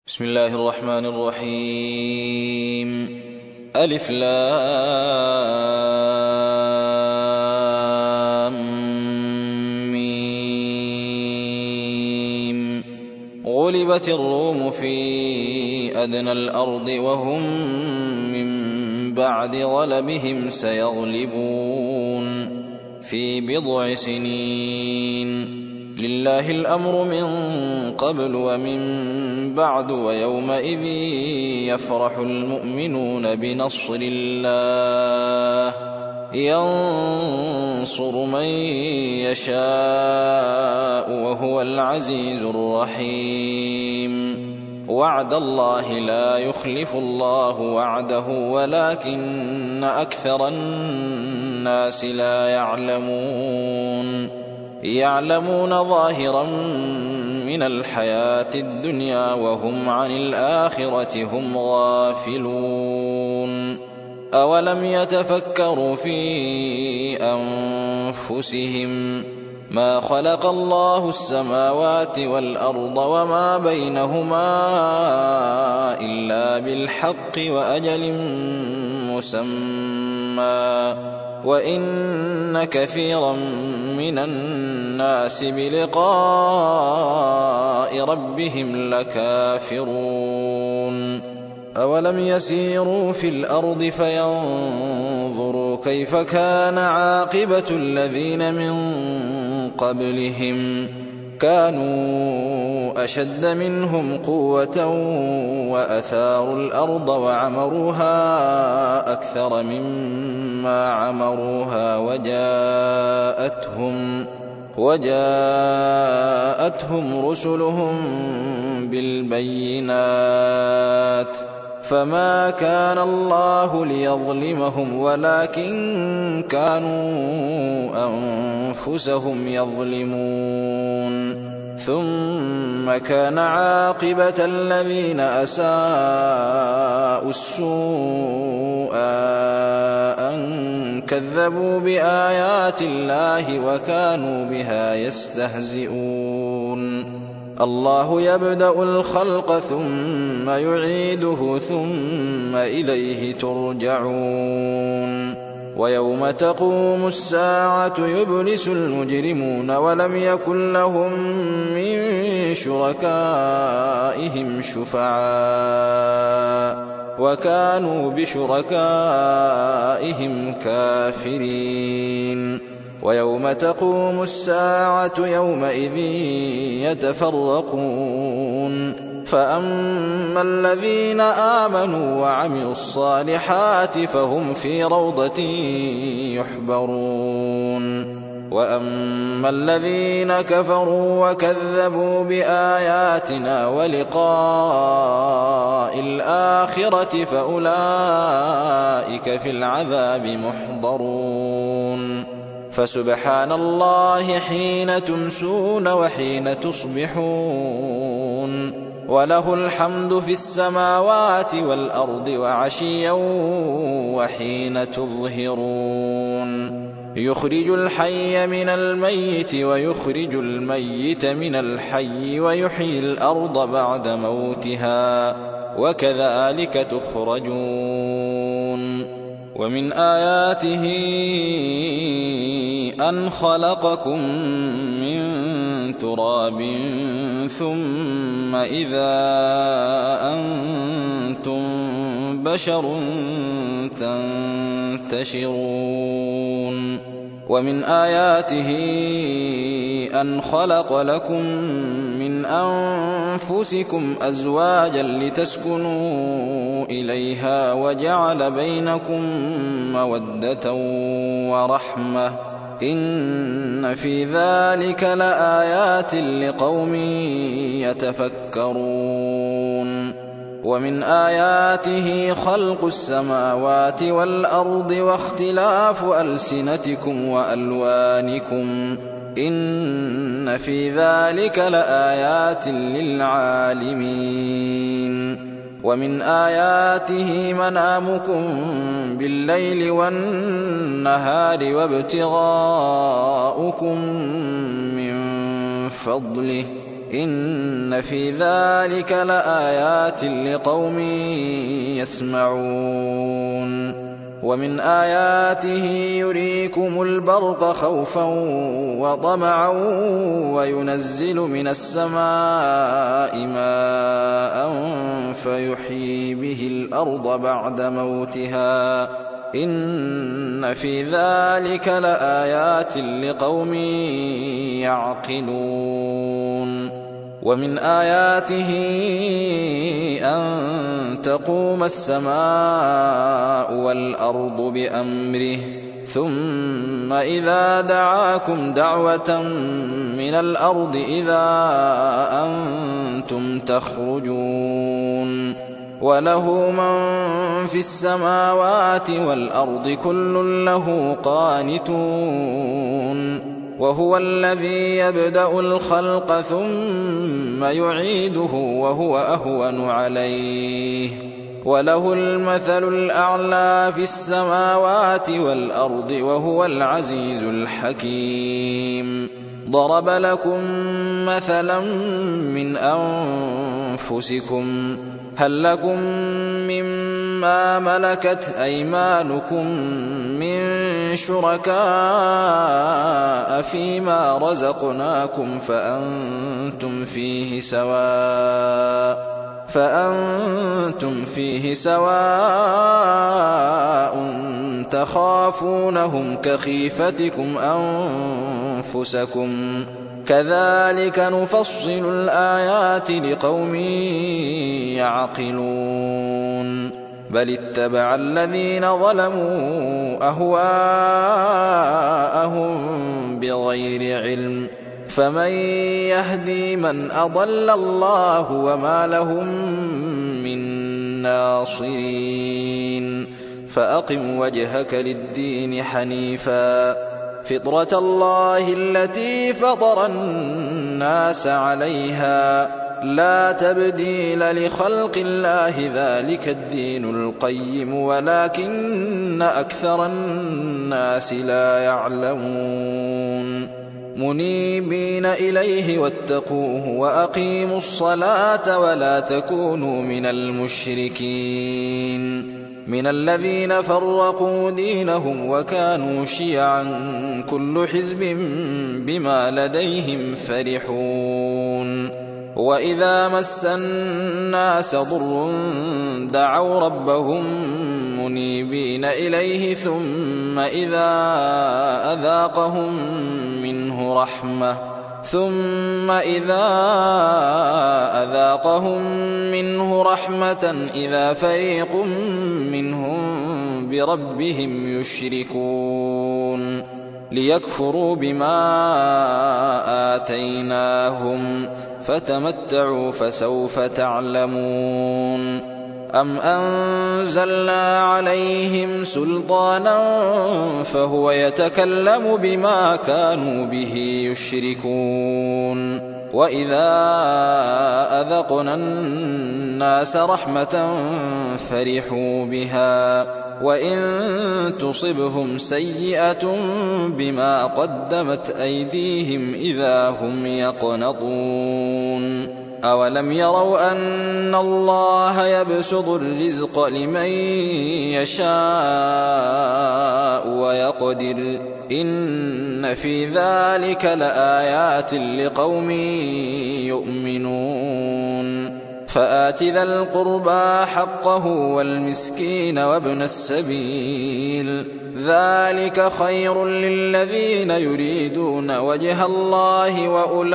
بسم الله الرحمن الرحيم. ألف لام ميم. غلبت الروم في أدنى الأرض وهم من بعد غلبهم سيغلبون في بضع سنين. لله الأمر من قبل ومن بعد ويومئذ يفرح المؤمنون بنصر الله ينصر من يشاء وهو العزيز الرحيم. وعد الله لا يخلف الله وعده ولكن أكثر الناس لا يعلمون ظاهرا من الحياة الدنيا وهم عن الآخرة هم غافلون. أولم يتفكروا في أنفسهم ما خلق الله السماوات والأرض وما بينهما إلا بالحق وأجل مسمى وإن كثيرا من الناس بلقاء ربهم لكافرون. أولم يسيروا في الأرض فينظروا كيف كان عاقبة الذين من قبلهم كانوا أشد منهم قوة وأثاروا الأرض وعمروها أكثر مما عمروها وجاءتهم رسلهم بالبينات فما كان الله ليظلمهم ولكن كانوا أنفسهم يظلمون. ثم كان عاقبة الذين أساءوا السوء أن كذبوا بآيات الله وكانوا بها يستهزئون. الله يبدأ الخلق ثم يعيده ثم إليه ترجعون. ويوم تقوم الساعة يبلس المجرمون ولم يكن لهم من شركائهم شفعاء وكانوا بشركائهم كافرين. ويوم تقوم الساعة يومئذ يتفرقون فأما الذين آمنوا وعملوا الصالحات فهم في روضة يحبرون. وأما الذين كفروا وكذبوا بآياتنا ولقاء الآخرة فأولئك في العذاب محضرون. فسبحان الله حين تمسون وحين تصبحون وله الحمد في السماوات والأرض وعشيا وحين تظهرون. يخرج الحي من الميت ويخرج الميت من الحي ويحيي الأرض بعد موتها وكذلك تخرجون. ومن آياته أن خلقكم من تراب ثم إذا أنتم بشر تنتشرون. ومن آياته أن خلق لكم من أنفسكم أزواجا لتسكنوا إليها وجعل بينكم مودة ورحمة إن في ذلك لآيات لقوم يتفكرون. ومن آياته خلق السماوات والأرض واختلاف ألسنتكم وألوانكم إن في ذلك لآيات للعالمين. ومن آياته منامكم بالليل والنهار وابتغاؤكم من فضله إن في ذلك لآيات لقوم يسمعون ومن آياته يريكم البرق خوفا وطمعا وينزل من السماء ماء فيحيي به الأرض بعد موتها إن في ذلك لآيات لقوم يعقلون ومن آياته أن تقوم السماء والأرض بأمره ثم إذا دعاكم دعوة من الأرض إذا أنتم تخرجون وله من في السماوات والأرض كل له قانتون وهو الذي يبدأ الخلق ثم يعيده وهو أهون عليه وله المثل الأعلى في السماوات والأرض وهو العزيز الحكيم ضرب لكم مثلا من أنفسكم هل لكم مما ملكت أيمانكم من شركاء فيما رزقناكم فأنتم فيه سواء تخافونهم كخيفتكم أنفسكم كذلك نفصل الآيات لقوم يعقلون بل اتبع الذين ظلموا أهواءهم بغير علم فمن يهدي من أضل الله وما لهم من ناصرين فأقم وجهك للدين حنيفا فطرة الله التي فطر الناس عليها لا تبديل لخلق الله ذلك الدين القيم ولكن أكثر الناس لا يعلمون منيبين إليه واتقوه وأقيموا الصلاة ولا تكونوا من المشركين من الذين فرقوا دينهم وكانوا شيعا كل حزب بما لديهم فرحون وإذا مس الناس ضر دعوا ربهم منيبين إليه ثم إذا أذاقهم منه رحمة إذا فريق منهم بربهم يشركون ليكفروا بما آتيناهم فتمتعوا فسوف تعلمون أم أنزلنا عليهم سلطانا فهو يتكلم بما كانوا به يشركون وإذا أذقنا الناس رحمة فرحوا بها وإن تصبهم سيئة بما قدمت أيديهم إذا هم يقنطون أولم يروا أن الله يبسط الرزق لمن يشاء ويقدر إن في ذلك لآيات لقوم يؤمنون فآت ذا القربى حقه والمسكين وابن السبيل ذلك خير للذين يريدون وجه الله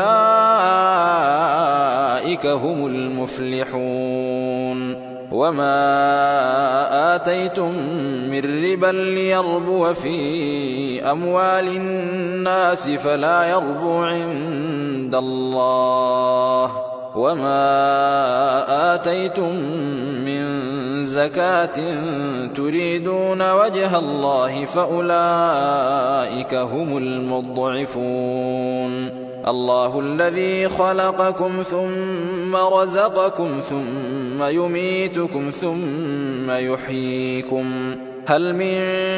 وأولئك هم المفلحون وما آتيتم من ربا ليربو في أموال الناس فلا يربو عند الله وما آتيتم من زكاة تريدون وجه الله فأولئك هم المضعفون الله الذي خلقكم ثم رزقكم ثم يميتكم ثم يحييكم هل من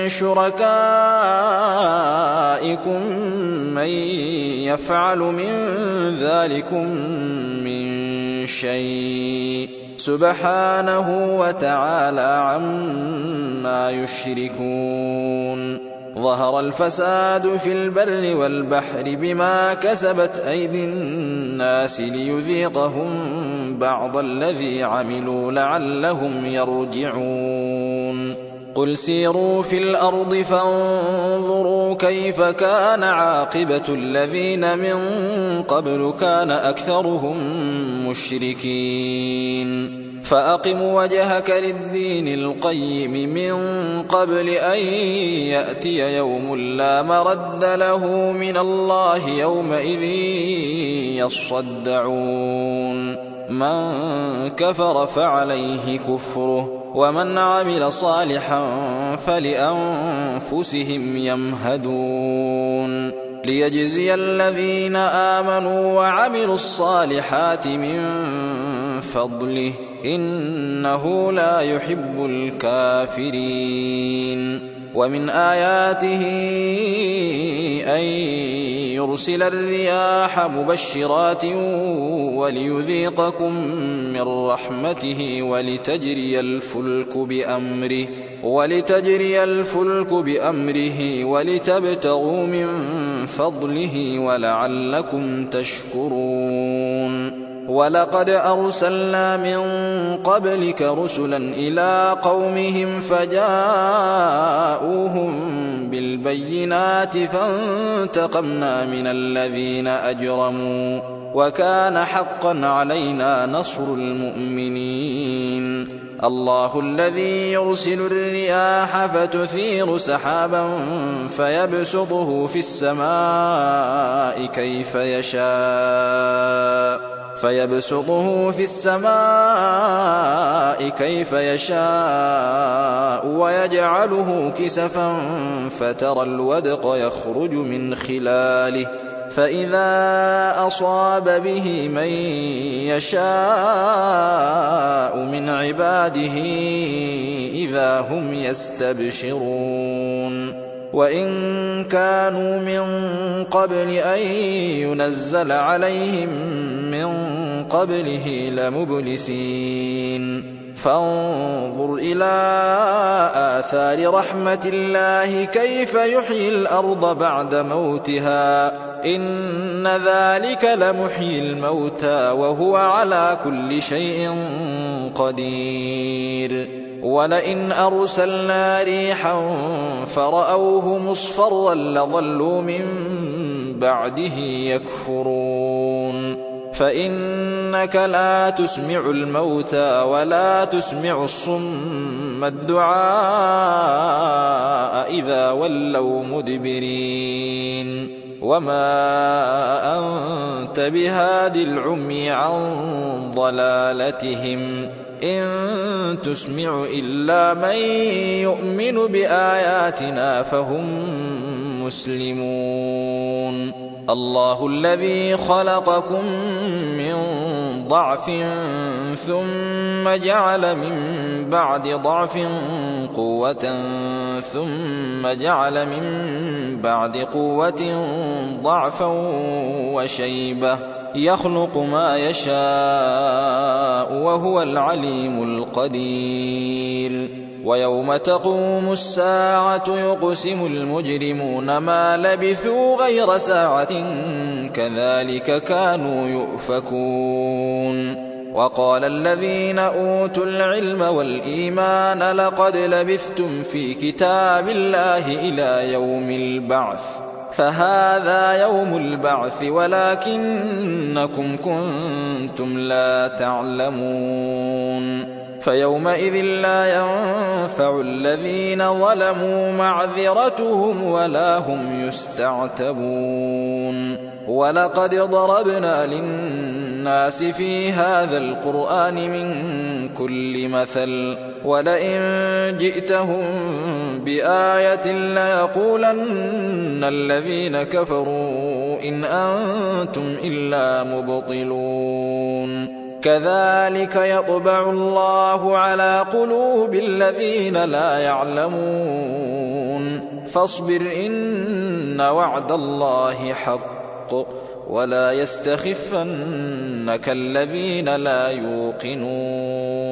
شركائكم من يفعل من ذلكم من شيء سبحانه وتعالى عما يشركون ظهر الفساد في البر والبحر بما كسبت أيدي الناس ليذيقهم بعض الذي عملوا لعلهم يرجعون قل سيروا في الأرض فانظروا كيف كان عاقبة الذين من قبل كان أكثرهم مشركين فأقم وجهك للدين القيم من قبل أن يأتي يوم لا مرد له من الله يومئذ يصدعون من كفر فعليه كفره ومن عمل صالحا فلأنفسهم يمهدون ليجزي الذين آمنوا وعملوا الصالحات من فضله إنه لا يحب الكافرين ومن آياته أن يرسل الرياح مبشرات وليذيقكم من رحمته ولتجري الفلك بأمره ولتبتغوا من فضله ولعلكم تشكرون ولقد أرسلنا من قبلك رسلا إلى قومهم فجاءوهم بالبينات فانتقمنا من الذين أجرموا وكان حقا علينا نصر المؤمنين الله الذي يرسل الرياح فتثير سحابا فيبسطه في السماء كيف يشاء ويجعله كسفا فترى الودق يخرج من خلاله فإذا أصاب به من يشاء من عباده إذا هم يستبشرون وإن كانوا من قبل أن ينزل عليهم من قبله لمبلسين فانظر إلى آثار رحمة الله كيف يحيي الأرض بعد موتها إن ذلك لمحيي الموتى وهو على كل شيء قدير ولئن أرسلنا ريحا فرأوه مصفرا لظلوا من بعده يكفرون فإنك لا تسمع الموتى ولا تسمع الصم الدعاء إذا ولوا مدبرين وما أنت بهاد العمي عن ضلالتهم إن تسمع إلا من يؤمن بآياتنا فهم مسلمون الله الذي خلقكم من ضعف ثم جعل من بعد ضعف قوة ثم جعل من بعد قوة ضعفا وشيبة يخلق ما يشاء وهو العليم القدير ويوم تقوم الساعة يقسم المجرمون ما لبثوا غير ساعة كذلك كانوا يؤفكون وقال الذين أوتوا العلم والإيمان لقد لبثتم في كتاب الله إلى يوم البعث فهذا يوم البعث ولكنكم كنتم لا تعلمون فيومئذ لا ينفع الذين ظلموا معذرتهم ولا هم يستعتبون ولقد ضربنا للناس في هذا القرآن من كل مثل ولئن جئتهم بآية ليقولن الذين كفروا إن أنتم إلا مبطلون كذلك يطبع الله على قلوب الذين لا يعلمون فاصبر إن وعد الله حق ولا يستخفنك الذين لا يوقنون